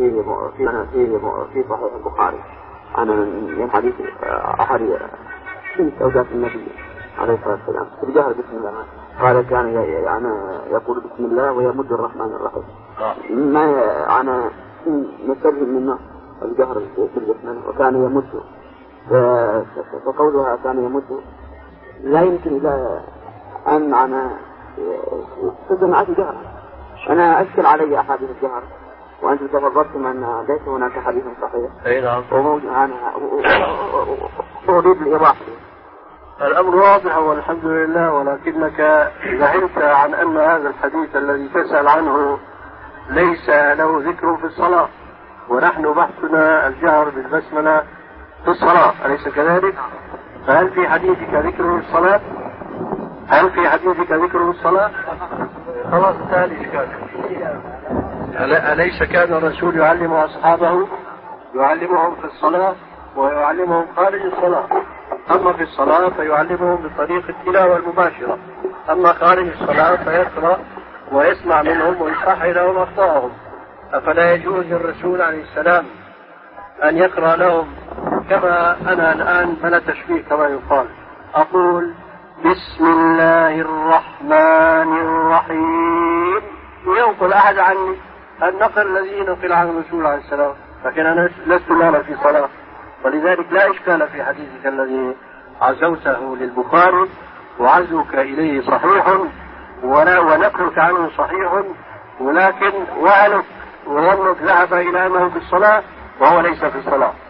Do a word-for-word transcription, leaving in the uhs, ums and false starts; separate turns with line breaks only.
في في في في صحيح البخاري عن من حديث أحد زوجات النبي عليه الصلاة والسلام في الجهر بسم الله قال كان يعني يقول بسم الله ويمد الرحمن الرحيم ما يعني نستلهم منه الجهر بالبسملة وكان يمد وقولها كان يمد لا يمكن إلا أن أنا صدر عادي جهر. أنا أشكل علي أحاديث الجهر وأنتم تفضلتم أن ليس هناك حديث صحيح.
أي نعم.
أنا أريد الإيضاح.
الأمر واضح والحمد لله، ولكنك ذهلت عن أن هذا الحديث الذي تسأل عنه ليس له ذكر في الصلاة، ونحن بحثنا الجهر بالبسملة في الصلاة أليس كذلك؟ فهل في حديثك ذكر الصلاة؟ هل في حديثك ذكر الصلاة؟ خلاص تالي إشكال. أليس كان الرسول يعلم أصحابه يعلمهم في الصلاة ويعلمهم خارج الصلاة؟ أما في الصلاة فيعلمهم بطريقة التلاوة المباشرة، أما خارج الصلاة فيقرأ ويسمع منهم ويصحح لهم أخطاءهم. أفلا يجوز للرسول عليه السلام أن يقرأ لهم كما أنا الآن بلا تشبيه كما يقال أقول بسم الله الرحمن الرحيم ينقل أحد عني النقل الذي نقل عن الرسول عليه السلام، لكن أنا لست لا في صلاة، ولذلك لا إشكال في حديثك الذي عزوته للبخاري، وعزوك إليه صحيح ولا ونقلك عنه صحيح، ولكن وعلك وظنك ذهب إلى أنه في الصلاة وهو ليس في الصلاة.